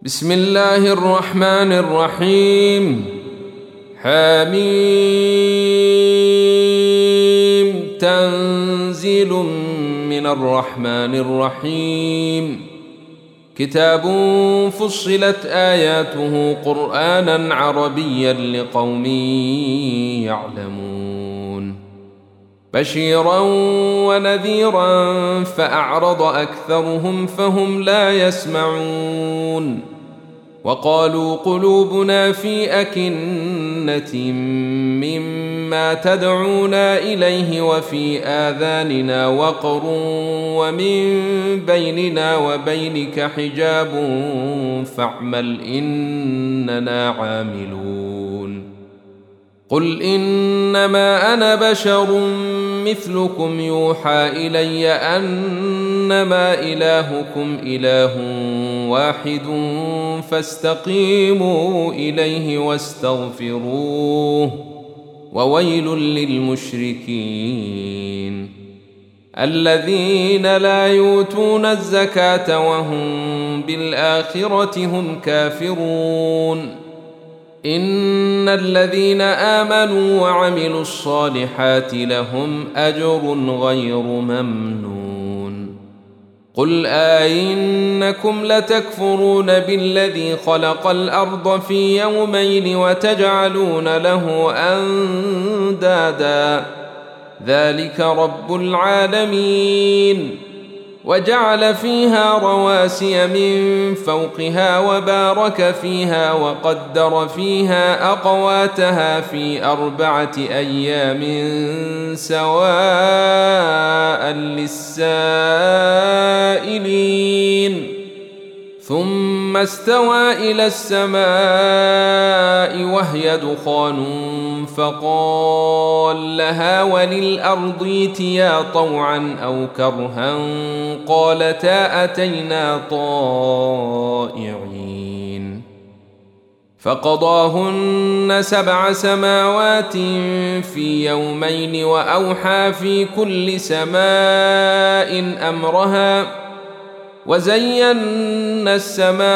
بسم الله الرحمن الرحيم. حميم. تنزيل من الرحمن الرحيم. كتاب فصلت آياته قرآنا عربيا لقوم يعلمون، بشيرا ونذيرا فأعرض أكثرهم فهم لا يسمعون. وقالوا قلوبنا في أكنة مما تدعونا إليه وفي آذاننا وقر ومن بيننا وبينك حجاب فاعمل إننا عاملون. قل إنما أنا بشر مثلكم يوحى إلي أنما إلهكم إله واحد فاستقيموا إليه واستغفروه وويل للمشركين الذين لا يؤتون الزكاة وهم بالآخرة هم كافرون. إن الذين آمنوا وعملوا الصالحات لهم أجر غير ممنون. قل أئنكم لتكفرون بالذي خلق الأرض في يومين وتجعلون له أندادا ذلك رب العالمين. وجعل فيها رواسي من فوقها وبارك فيها وقدر فيها أقواتها في 4 أيام سواء للسائلين. ثم استوى إلى السماء وهي دخان فقال لها وللأرض ائتيا طوعا أو كرها قالتا أتينا طائعين. فقضاهن 7 سماوات في يومين وأوحى في كل سماء أمرها وزينا السماء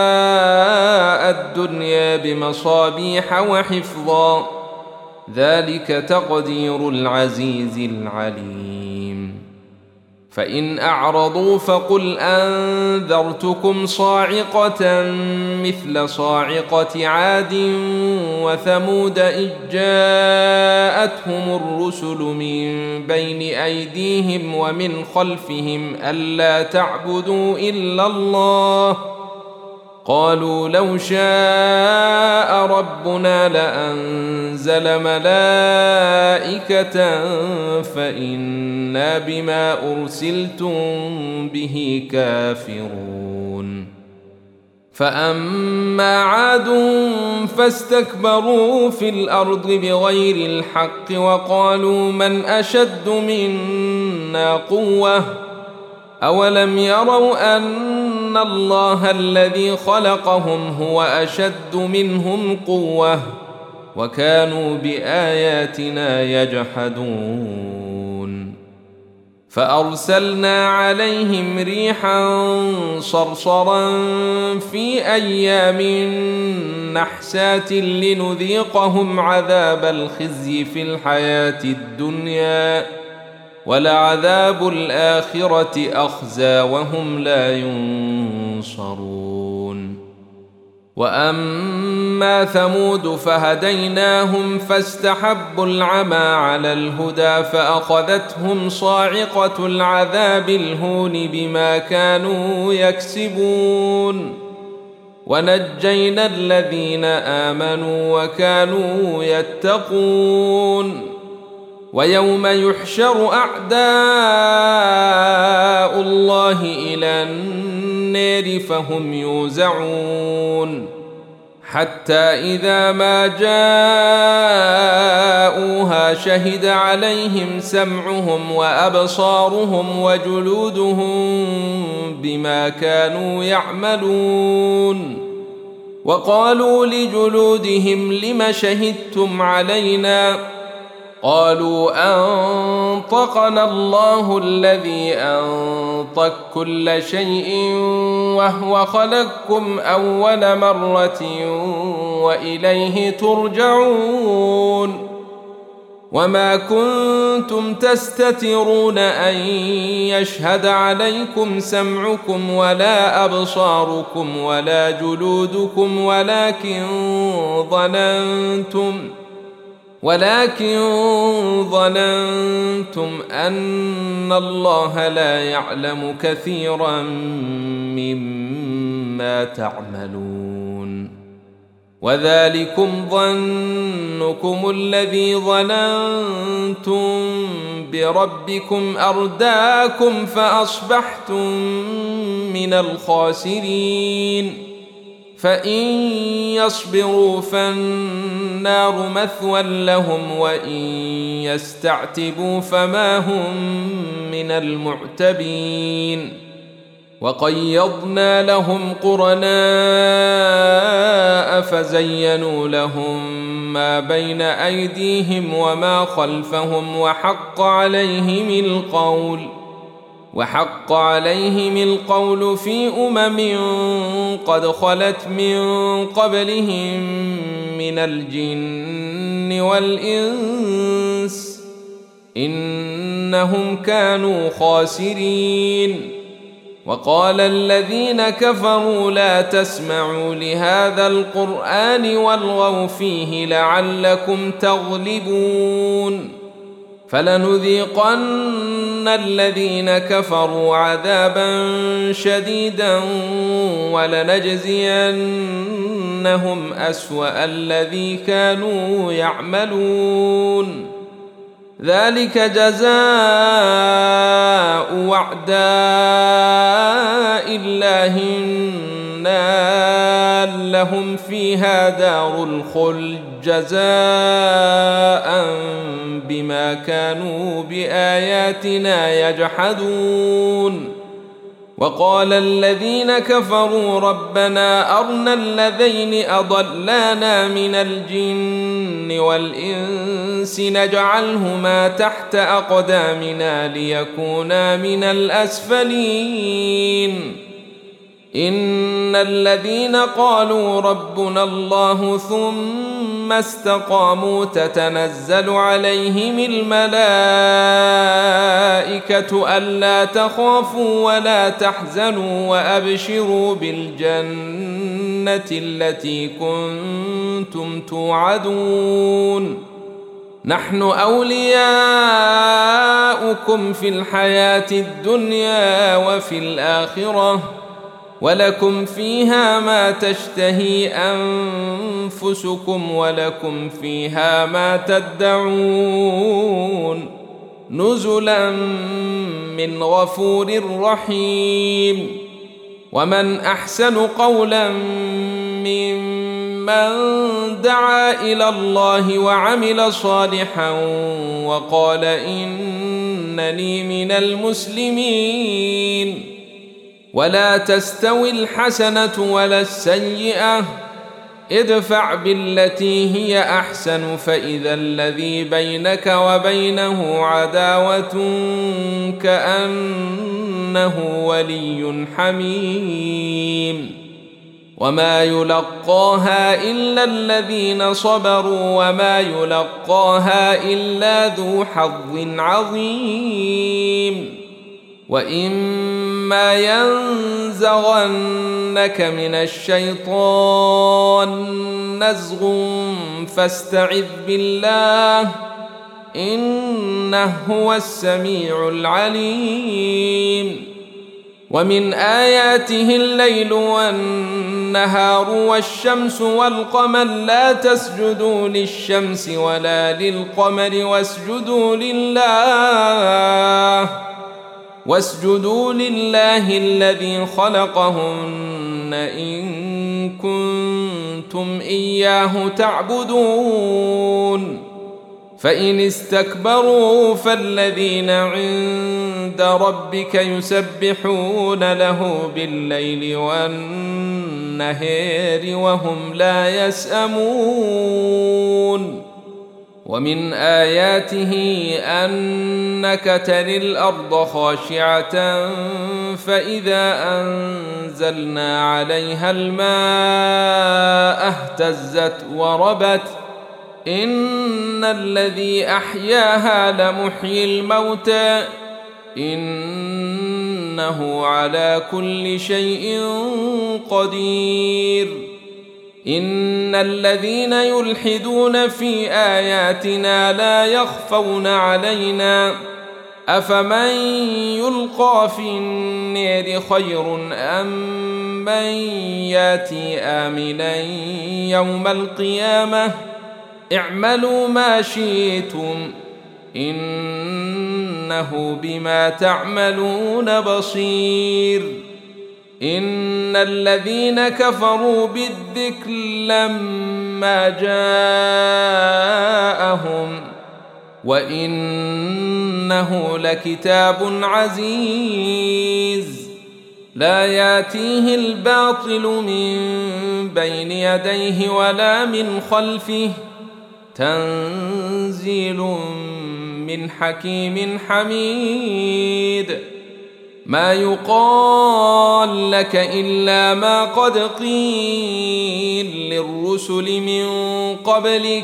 الدنيا بمصابيح وحفظا ذلك تقدير العزيز العليم. فإن أعرضوا فقل أنذرتكم صاعقة مثل صاعقة عاد وثمود إذ جاءتهم الرسل من بين أيديهم ومن خلفهم ألا تعبدوا إلا الله قالوا لو شاء ربنا لأنزل ملائكة فإنا بما أرسلتم به كافرون. فأما عاد فاستكبروا في الأرض بغير الحق وقالوا من أشد منا قوة أولم يروا أن الله الذي خلقهم هو أشد منهم قوة وكانوا بآياتنا يجحدون. فأرسلنا عليهم ريحا صرصرا في أيام نحسات لنذيقهم عذاب الخزي في الحياة الدنيا ولعذاب الآخرة أخزى وهم لا ينصرون. وأما ثمود فهديناهم فاستحبوا العمى على الهدى فأخذتهم صاعقة العذاب الهون بما كانوا يكسبون. ونجينا الذين آمنوا وكانوا يتقون. ويوم يحشر أعداء الله إلى النار فهم يوزعون حتى إذا ما جاءوها شهد عليهم سمعهم وأبصارهم وجلودهم بما كانوا يعملون. وقالوا لجلودهم لم شهدتم علينا قالوا أنطقنا الله الذي أنطق كل شيء وهو خلقكم أول مرة وإليه ترجعون وما كنتم تستترون أن يشهد عليكم سمعكم ولا أبصاركم ولا جلودكم ولكن ظننتم أن الله لا يعلم كثيرا مما تعملون وذلكم ظنكم الذي ظننتم بربكم أرداكم فأصبحتم من الخاسرين فإن يصبروا فالنار مثوى لهم وإن يستعتبوا فما هم من المعتبين وقيضنا لهم قرناء فزينوا لهم ما بين أيديهم وما خلفهم وحق عليهم القول في قد خلت من قبلهم من الجن والإنس إنهم كانوا خاسرين وقال الذين كفروا لا تسمعوا لهذا القرآن والغوا فيه لعلكم تغلبون فلنذيقن الذين كفروا عذابا شديدا ولنجزينهم أسوأ الذي كانوا يعملون ذلك جزاء أعداء الله النار لهم فيها دار الخلد جزاء بما كانوا بآياتنا يجحدون وقال الذين كفروا ربنا أرنا الذين أضلانا من الجن والإنس نجعلهما تحت أقدامنا ليكونا من الأسفلين إن الذين قالوا ربنا الله ثم استقاموا تتنزل عليهم الملائكة ألا تخافوا ولا تحزنوا وأبشروا بالجنة التي كنتم توعدون نحن أولياؤكم في الحياة الدنيا وفي الآخرة ولكم فيها ما تشتهي أنفسكم ولكم فيها ما تدعون نزلا من غفور رحيم ومن أحسن قولا ممن دعا إلى الله وعمل صالحا وقال إنني من المسلمين ولا تستوي الحسنة ولا السيئة ادفع بالتي هي أحسن فإذا الذي بينك وبينه عداوة كأنه ولي حميم وما يلقاها إلا الذين صبروا وما يلقاها إلا ذو حظ عظيم وإما ينزغنك من الشيطان نزغ فاستعذ بالله إنه هو السميع العليم ومن آياته الليل والنهار والشمس والقمر لا تسجدوا للشمس ولا للقمر واسجدوا لله الذي خلقهن إن كنتم إياه تعبدون فإن استكبروا فالذين عند ربك يسبحون له بالليل والنهار وهم لا يسأمون ومن آياته أنك تري الأرض خاشعة فإذا أنزلنا عليها الماء اهتزت وربت إن الذي أحياها لمحيي الموتى إنه على كل شيء قدير إن الذين يلحدون في آياتنا لا يخفون علينا أفمن يلقى في النار خير أم من ياتي آمنا يوم القيامة اعملوا ما شئتم إنه بما تعملون بصير إن الذين كفروا بالذكر لما جاءهم وإنه لكتاب عزيز لا ياتيه الباطل من بين يديه ولا من خلفه تنزيل من حكيم حميد ما يقال لك إلا ما قد قيل للرسل من قبلك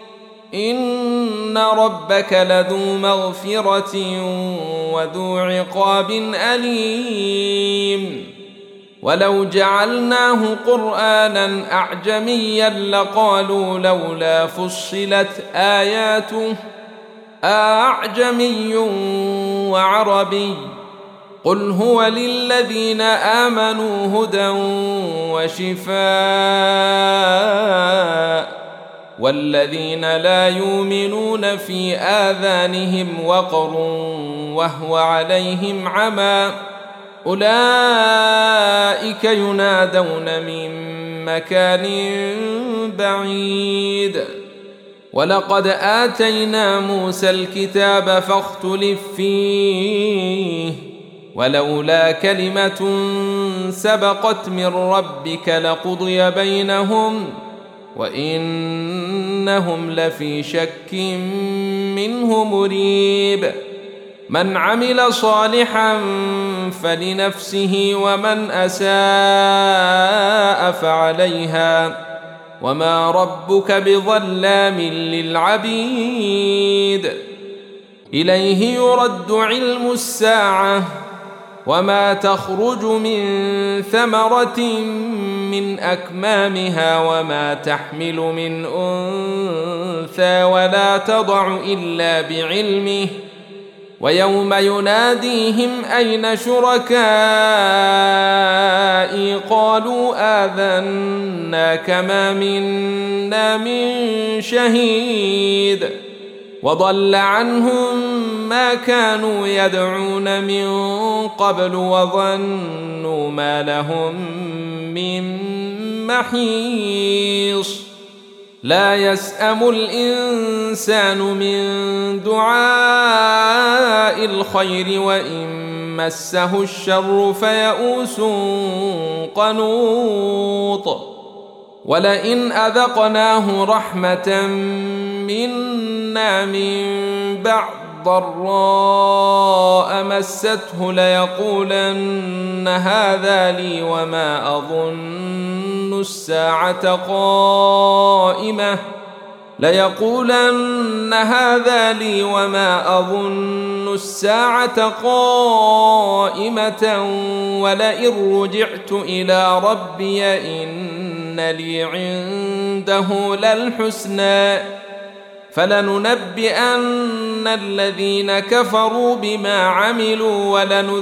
إن ربك لذو مغفرة وذو عقاب أليم ولو جعلناه قرآنا أعجميا لقالوا لولا فصلت آياته أعجمي وعربي قل هو للذين آمنوا هدى وشفاء والذين لا يؤمنون في آذانهم وقر وهو عليهم عمى أولئك ينادون من مكان بعيد ولقد آتينا موسى الكتاب فاختلف فيه ولولا كلمة سبقت من ربك لقضي بينهم وإنهم لفي شك منه مريب من عمل صالحا فلنفسه ومن أساء فعليها وما ربك بظلام للعبيد إليه يرد علم الساعة وما تخرج من ثمرة من أكمامها وما تحمل من أنثى ولا تضع إلا بعلمه ويوم يناديهم أين شركائي قالوا آذناك ما منا من شهيد وضل عنهم ما كانوا يدعون من قبل وظنوا ما لهم من محيص لا يسأم الإنسان من دعاء الخير وإن مسه الشر فيئوس قنوط ولئن أذقناه رحمة منا من بعد ضراء مسته ليقولن هذا لي وما أظن الساعة قائمة ولئن رجعت إلى ربي إن لي عنده للحسنى فلننبئن الذين كفروا بما عملوا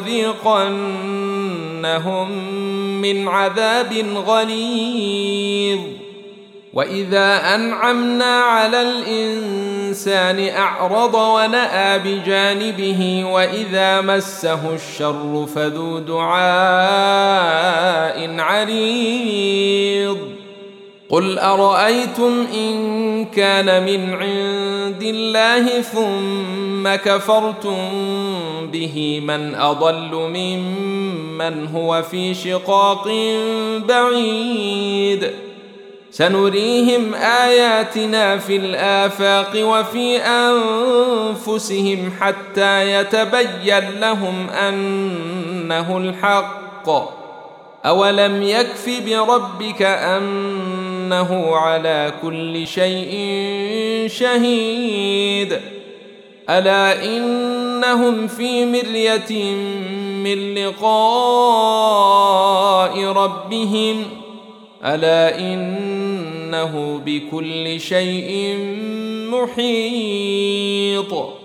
ولنذيقنهم من عذاب غليظ وإذا أنعمنا على الإنسان أعرض ونأى بجانبه وإذا مسه الشر فذو دعاء عريض قل أرأيتم إن كان من عند الله ثم كفرتم به من أضل ممن هو في شقاق بعيد سنريهم آياتنا في الآفاق وفي أنفسهم حتى يتبين لهم أنه الحق. أولم يكف بربك أنه على كل شيء شهيد. ألا إنهم في مرية من لقاء ربهم ألا إنه بكل شيء محيط.